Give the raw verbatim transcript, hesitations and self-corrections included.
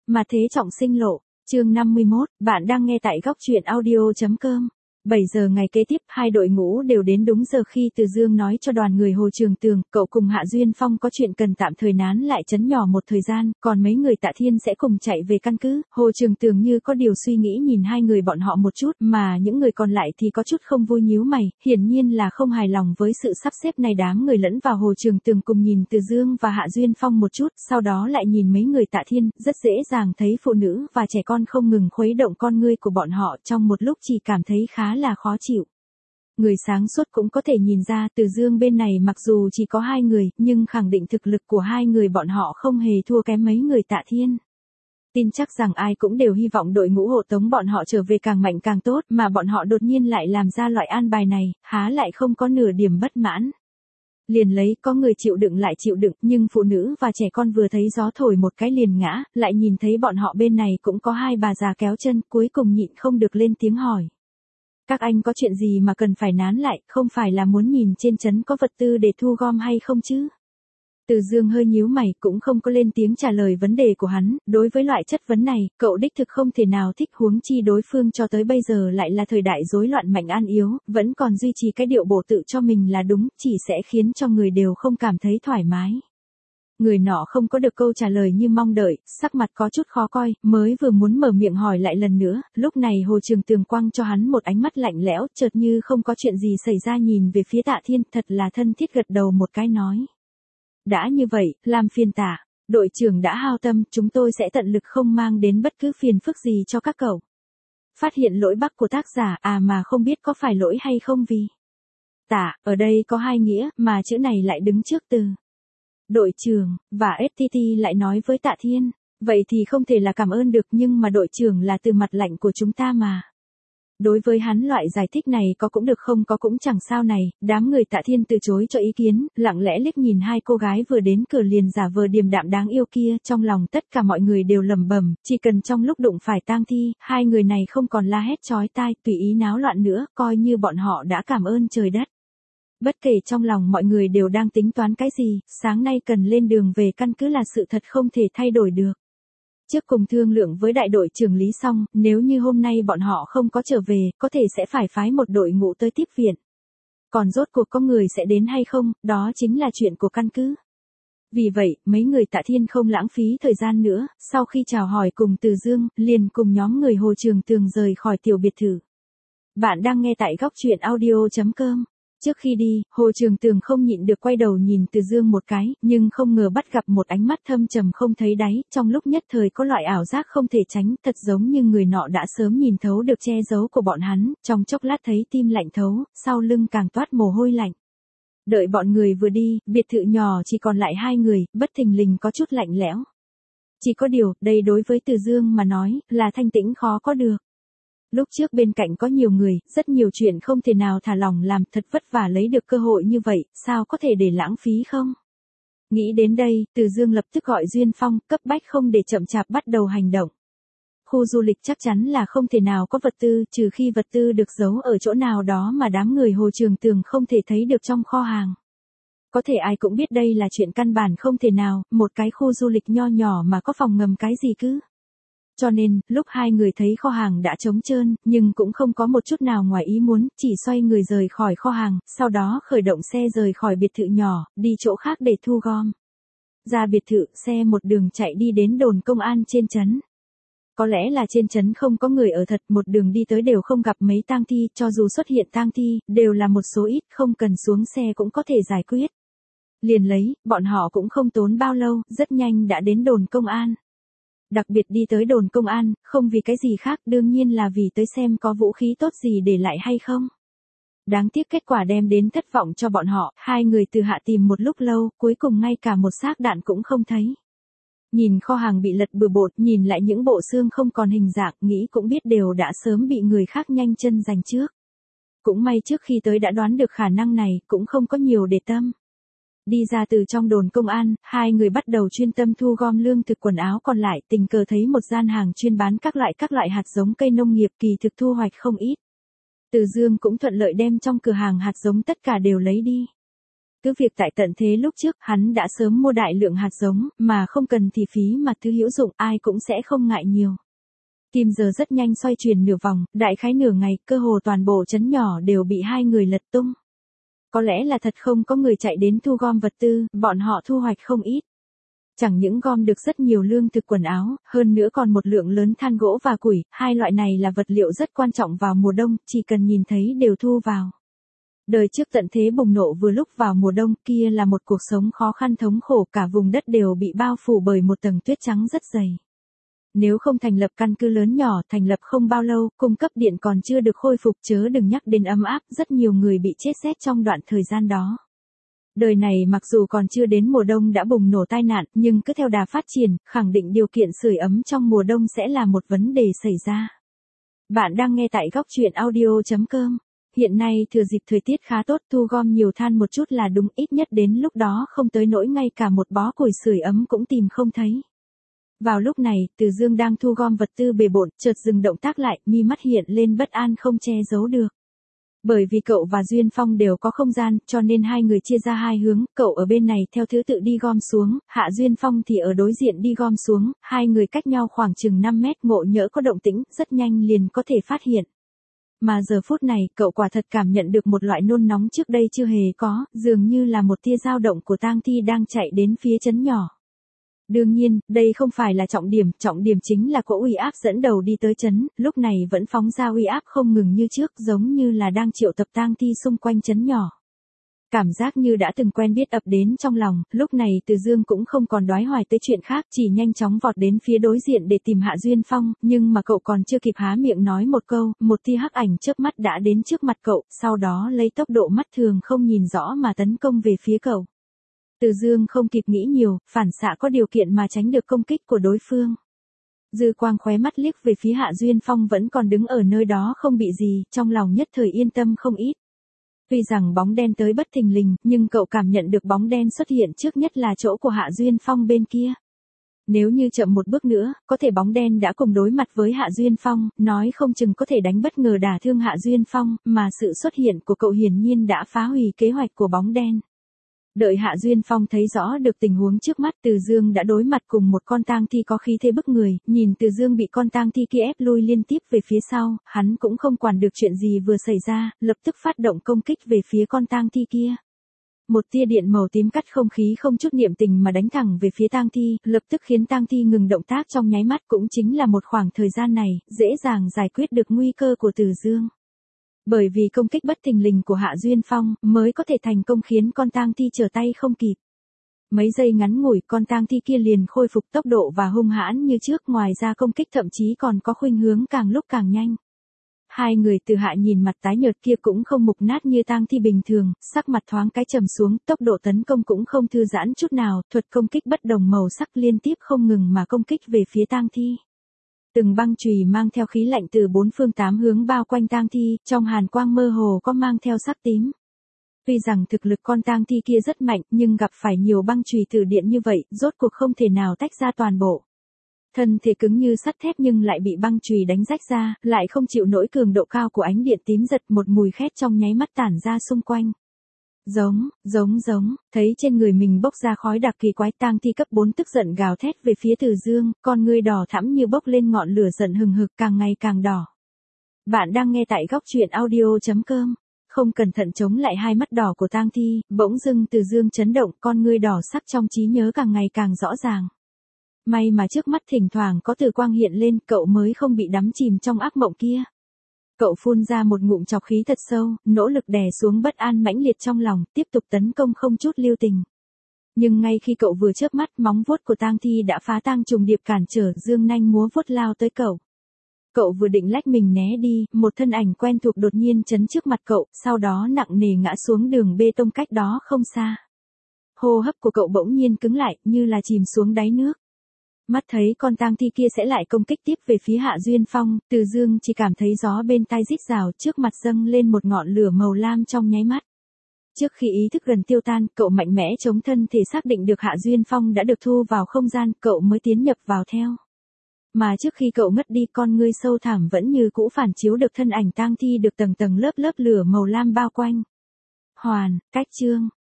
Mà thế trọng sinh lộ, chương năm mươi mốt, bạn đang nghe tại góc truyện audio.com. bảy giờ ngày kế tiếp, hai đội ngũ đều đến đúng giờ khi Từ Dương nói cho đoàn người Hồ Trường Tường, cậu cùng Hạ Duyên Phong có chuyện cần tạm thời nán lại trấn nhỏ một thời gian, còn mấy người Tạ Thiên sẽ cùng chạy về căn cứ. Hồ Trường Tường như có điều suy nghĩ nhìn hai người bọn họ một chút, mà những người còn lại thì có chút không vui nhíu mày, hiển nhiên là không hài lòng với sự sắp xếp này. Đám người lẫn vào Hồ Trường Tường cùng nhìn Từ Dương và Hạ Duyên Phong một chút, sau đó lại nhìn mấy người Tạ Thiên, rất dễ dàng thấy phụ nữ và trẻ con không ngừng khuấy động con ngươi của bọn họ, trong một lúc chỉ cảm thấy khá là khó chịu. Người sáng suốt cũng có thể nhìn ra Từ Dương bên này mặc dù chỉ có hai người, nhưng khẳng định thực lực của hai người bọn họ không hề thua kém mấy người Tạ Thiên. Tin chắc rằng ai cũng đều hy vọng đội ngũ hộ tống bọn họ trở về càng mạnh càng tốt, mà bọn họ đột nhiên lại làm ra loại an bài này, há lại không có nửa điểm bất mãn. Liền lấy, có người chịu đựng lại chịu đựng, nhưng phụ nữ và trẻ con vừa thấy gió thổi một cái liền ngã, lại nhìn thấy bọn họ bên này cũng có hai bà già kéo chân, cuối cùng nhịn không được lên tiếng hỏi. Các anh có chuyện gì mà cần phải nán lại, không phải là muốn nhìn trên trấn có vật tư để thu gom hay không chứ? Từ Dương hơi nhíu mày, cũng không có lên tiếng trả lời vấn đề của hắn. Đối với loại chất vấn này, cậu đích thực không thể nào thích, huống chi đối phương cho tới bây giờ lại là thời đại rối loạn mạnh an yếu, vẫn còn duy trì cái điệu bổ tự cho mình là đúng, chỉ sẽ khiến cho người đều không cảm thấy thoải mái. Người nọ không có được câu trả lời như mong đợi, sắc mặt có chút khó coi, mới vừa muốn mở miệng hỏi lại lần nữa, lúc này Hồ Trường Tường quăng cho hắn một ánh mắt lạnh lẽo, chợt như không có chuyện gì xảy ra nhìn về phía Tạ Thiên, thật là thân thiết gật đầu một cái nói. Đã như vậy, làm phiền Tạ, đội trưởng đã hao tâm, chúng tôi sẽ tận lực không mang đến bất cứ phiền phức gì cho các cậu. Phát hiện lỗi bắc của tác giả, à mà không biết có phải lỗi hay không vì. Tạ, ở đây có hai nghĩa, mà chữ này lại đứng trước từ. Đội trưởng, và ép tê tê lại nói với Tạ Thiên, vậy thì không thể là cảm ơn được, nhưng mà đội trưởng là từ mặt lạnh của chúng ta mà. Đối với hắn loại giải thích này có cũng được không có cũng chẳng sao này, đám người Tạ Thiên từ chối cho ý kiến, lặng lẽ liếc nhìn hai cô gái vừa đến cửa liền giả vờ điềm đạm đáng yêu kia, trong lòng tất cả mọi người đều lẩm bẩm, chỉ cần trong lúc đụng phải tang thi, hai người này không còn la hét chói tai, tùy ý náo loạn nữa, coi như bọn họ đã cảm ơn trời đất. Bất kể trong lòng mọi người đều đang tính toán cái gì, sáng nay cần lên đường về căn cứ là sự thật không thể thay đổi được. Trước cùng thương lượng với đại đội trưởng Lý xong, nếu như hôm nay bọn họ không có trở về, có thể sẽ phải phái một đội ngũ tới tiếp viện. Còn rốt cuộc có người sẽ đến hay không, đó chính là chuyện của căn cứ. Vì vậy, mấy người Tạ Thiên không lãng phí thời gian nữa, sau khi chào hỏi cùng Từ Dương, liền cùng nhóm người Hồ Trường Tường rời khỏi tiểu biệt thự. Bạn đang nghe tại góc truyện audio.com. Trước khi đi, Hồ Trường Tường không nhịn được quay đầu nhìn Từ Dương một cái, nhưng không ngờ bắt gặp một ánh mắt thâm trầm không thấy đáy, trong lúc nhất thời có loại ảo giác không thể tránh, thật giống như người nọ đã sớm nhìn thấu được che giấu của bọn hắn, trong chốc lát thấy tim lạnh thấu, sau lưng càng toát mồ hôi lạnh. Đợi bọn người vừa đi, biệt thự nhỏ chỉ còn lại hai người, bất thình lình có chút lạnh lẽo. Chỉ có điều, đây đối với Từ Dương mà nói, là thanh tĩnh khó có được. Lúc trước bên cạnh có nhiều người, rất nhiều chuyện không thể nào thả lỏng làm, thật vất vả lấy được cơ hội như vậy, sao có thể để lãng phí không? Nghĩ đến đây, Từ Dương lập tức gọi Duyên Phong, cấp bách không để chậm chạp bắt đầu hành động. Khu du lịch chắc chắn là không thể nào có vật tư, trừ khi vật tư được giấu ở chỗ nào đó mà đám người Hồ Trường Tường không thể thấy được trong kho hàng. Có thể ai cũng biết đây là chuyện căn bản không thể nào, một cái khu du lịch nho nhỏ mà có phòng ngầm cái gì cứ. Cho nên, lúc hai người thấy kho hàng đã trống trơn, nhưng cũng không có một chút nào ngoài ý muốn, chỉ xoay người rời khỏi kho hàng, sau đó khởi động xe rời khỏi biệt thự nhỏ, đi chỗ khác để thu gom. Ra biệt thự, xe một đường chạy đi đến đồn công an trên trấn. Có lẽ là trên trấn không có người ở thật, một đường đi tới đều không gặp mấy tang thi, cho dù xuất hiện tang thi, đều là một số ít, không cần xuống xe cũng có thể giải quyết. Liền lấy, bọn họ cũng không tốn bao lâu, rất nhanh đã đến đồn công an. Đặc biệt đi tới đồn công an, không vì cái gì khác, đương nhiên là vì tới xem có vũ khí tốt gì để lại hay không. Đáng tiếc kết quả đem đến thất vọng cho bọn họ, hai người từ hạ tìm một lúc lâu, cuối cùng ngay cả một xác đạn cũng không thấy. Nhìn kho hàng bị lật bừa bộn, nhìn lại những bộ xương không còn hình dạng, nghĩ cũng biết đều đã sớm bị người khác nhanh chân giành trước. Cũng may trước khi tới đã đoán được khả năng này, cũng không có nhiều để tâm. Đi ra từ trong đồn công an, hai người bắt đầu chuyên tâm thu gom lương thực quần áo còn lại, tình cờ thấy một gian hàng chuyên bán các loại các loại hạt giống cây nông nghiệp, kỳ thực thu hoạch không ít. Từ Dương cũng thuận lợi đem trong cửa hàng hạt giống tất cả đều lấy đi. Cứ việc tại tận thế lúc trước hắn đã sớm mua đại lượng hạt giống, mà không cần thì phí mà thứ hữu dụng ai cũng sẽ không ngại nhiều. Kim giờ rất nhanh xoay chuyển nửa vòng, đại khái nửa ngày, cơ hồ toàn bộ trấn nhỏ đều bị hai người lật tung. Có lẽ là thật không có người chạy đến thu gom vật tư, bọn họ thu hoạch không ít. Chẳng những gom được rất nhiều lương thực quần áo, hơn nữa còn một lượng lớn than gỗ và củi, hai loại này là vật liệu rất quan trọng vào mùa đông, chỉ cần nhìn thấy đều thu vào. Đời trước tận thế bùng nổ vừa lúc vào mùa đông, kia là một cuộc sống khó khăn thống khổ, cả vùng đất đều bị bao phủ bởi một tầng tuyết trắng rất dày. Nếu không thành lập căn cứ lớn nhỏ, thành lập không bao lâu, cung cấp điện còn chưa được khôi phục, chớ đừng nhắc đến ấm áp, rất nhiều người bị chết rét trong đoạn thời gian đó. Đời này mặc dù còn chưa đến mùa đông đã bùng nổ tai nạn, nhưng cứ theo đà phát triển, khẳng định điều kiện sưởi ấm trong mùa đông sẽ là một vấn đề xảy ra. Bạn đang nghe tại góc truyện audio chấm com. Hiện nay thừa dịp thời tiết khá tốt, thu gom nhiều than một chút là đúng, ít nhất đến lúc đó không tới nỗi ngay cả một bó củi sưởi ấm cũng tìm không thấy. Vào lúc này, Từ Dương đang thu gom vật tư bề bộn, chợt dừng động tác lại, mi mắt hiện lên bất an không che giấu được. Bởi vì cậu và Duyên Phong đều có không gian, cho nên hai người chia ra hai hướng, cậu ở bên này theo thứ tự đi gom xuống, Hạ Duyên Phong thì ở đối diện đi gom xuống, hai người cách nhau khoảng chừng năm mét, ngộ nhỡ có động tĩnh, rất nhanh liền có thể phát hiện. Mà giờ phút này, cậu quả thật cảm nhận được một loại nôn nóng trước đây chưa hề có, dường như là một tia dao động của tang thi đang chạy đến phía trấn nhỏ. Đương nhiên, đây không phải là trọng điểm, trọng điểm chính là cỗ uy áp dẫn đầu đi tới trấn, lúc này vẫn phóng ra uy áp không ngừng như trước, giống như là đang triệu tập tang thi xung quanh trấn nhỏ. Cảm giác như đã từng quen biết ập đến trong lòng, lúc này Từ Dương cũng không còn đoái hoài tới chuyện khác, chỉ nhanh chóng vọt đến phía đối diện để tìm Hạ Duyên Phong, nhưng mà cậu còn chưa kịp há miệng nói một câu, một tia hắc ảnh chớp mắt đã đến trước mặt cậu, sau đó lấy tốc độ mắt thường không nhìn rõ mà tấn công về phía cậu. Từ Dương không kịp nghĩ nhiều, phản xạ có điều kiện mà tránh được công kích của đối phương. Dư quang khóe mắt liếc về phía Hạ Duyên Phong vẫn còn đứng ở nơi đó không bị gì, trong lòng nhất thời yên tâm không ít. Tuy rằng bóng đen tới bất thình lình, nhưng cậu cảm nhận được bóng đen xuất hiện trước nhất là chỗ của Hạ Duyên Phong bên kia. Nếu như chậm một bước nữa, có thể bóng đen đã cùng đối mặt với Hạ Duyên Phong, nói không chừng có thể đánh bất ngờ đả thương Hạ Duyên Phong, mà sự xuất hiện của cậu hiển nhiên đã phá hủy kế hoạch của bóng đen. Đợi Hạ Duyên Phong thấy rõ được tình huống trước mắt, Từ Dương đã đối mặt cùng một con tang thi có khí thế bức người, nhìn Từ Dương bị con tang thi kia ép lui liên tiếp về phía sau, hắn cũng không quản được chuyện gì vừa xảy ra, lập tức phát động công kích về phía con tang thi kia. Một tia điện màu tím cắt không khí không chút niệm tình mà đánh thẳng về phía tang thi, lập tức khiến tang thi ngừng động tác trong nháy mắt, cũng chính là một khoảng thời gian này, dễ dàng giải quyết được nguy cơ của Từ Dương. Bởi vì công kích bất thình lình của Hạ Duyên Phong, mới có thể thành công khiến con tang thi trở tay không kịp. Mấy giây ngắn ngủi, con tang thi kia liền khôi phục tốc độ và hung hãn như trước, ngoài ra công kích thậm chí còn có khuynh hướng càng lúc càng nhanh. Hai người Từ Hạ nhìn mặt tái nhợt kia cũng không mục nát như tang thi bình thường, sắc mặt thoáng cái trầm xuống, tốc độ tấn công cũng không thư giãn chút nào, thuật công kích bất đồng màu sắc liên tiếp không ngừng mà công kích về phía tang thi. Từng băng chùy mang theo khí lạnh từ bốn phương tám hướng bao quanh tang thi, trong hàn quang mơ hồ có mang theo sắc tím. Tuy rằng thực lực con tang thi kia rất mạnh, nhưng gặp phải nhiều băng chùy từ điện như vậy, rốt cuộc không thể nào tách ra toàn bộ. Thân thể cứng như sắt thép nhưng lại bị băng chùy đánh rách ra, lại không chịu nổi cường độ cao của ánh điện tím giật, một mùi khét trong nháy mắt tản ra xung quanh. Giống, giống giống, thấy trên người mình bốc ra khói đặc kỳ quái, tang thi cấp bốn tức giận gào thét về phía Từ Dương, con ngươi đỏ thẫm như bốc lên ngọn lửa giận hừng hực càng ngày càng đỏ. Bạn đang nghe tại góc truyện audio chấm com. Không cẩn thận chống lại hai mắt đỏ của tang thi, bỗng dưng Từ Dương chấn động, con ngươi đỏ sắc trong trí nhớ càng ngày càng rõ ràng. May mà trước mắt thỉnh thoảng có từ quang hiện lên, cậu mới không bị đắm chìm trong ác mộng kia. Cậu phun ra một ngụm trọc khí thật sâu, nỗ lực đè xuống bất an mãnh liệt trong lòng, tiếp tục tấn công không chút lưu tình. Nhưng ngay khi cậu vừa chớp mắt, móng vuốt của tang thi đã phá tang trùng điệp cản trở, dương nanh múa vuốt lao tới cậu. Cậu vừa định lách mình né đi, một thân ảnh quen thuộc đột nhiên chắn trước mặt cậu, sau đó nặng nề ngã xuống đường bê tông cách đó không xa. Hô hấp của cậu bỗng nhiên cứng lại, như là chìm xuống đáy nước. Mắt thấy con tang thi kia sẽ lại công kích tiếp về phía Hạ Duyên Phong, Từ Dương chỉ cảm thấy gió bên tai rít rào, trước mặt dâng lên một ngọn lửa màu lam trong nháy mắt. Trước khi ý thức gần tiêu tan, cậu mạnh mẽ chống thân thể xác định được Hạ Duyên Phong đã được thu vào không gian, cậu mới tiến nhập vào theo. Mà trước khi cậu ngất đi, con ngươi sâu thẳm vẫn như cũ phản chiếu được thân ảnh tang thi được tầng tầng lớp lớp lửa màu lam bao quanh. Hoàn, cách chương.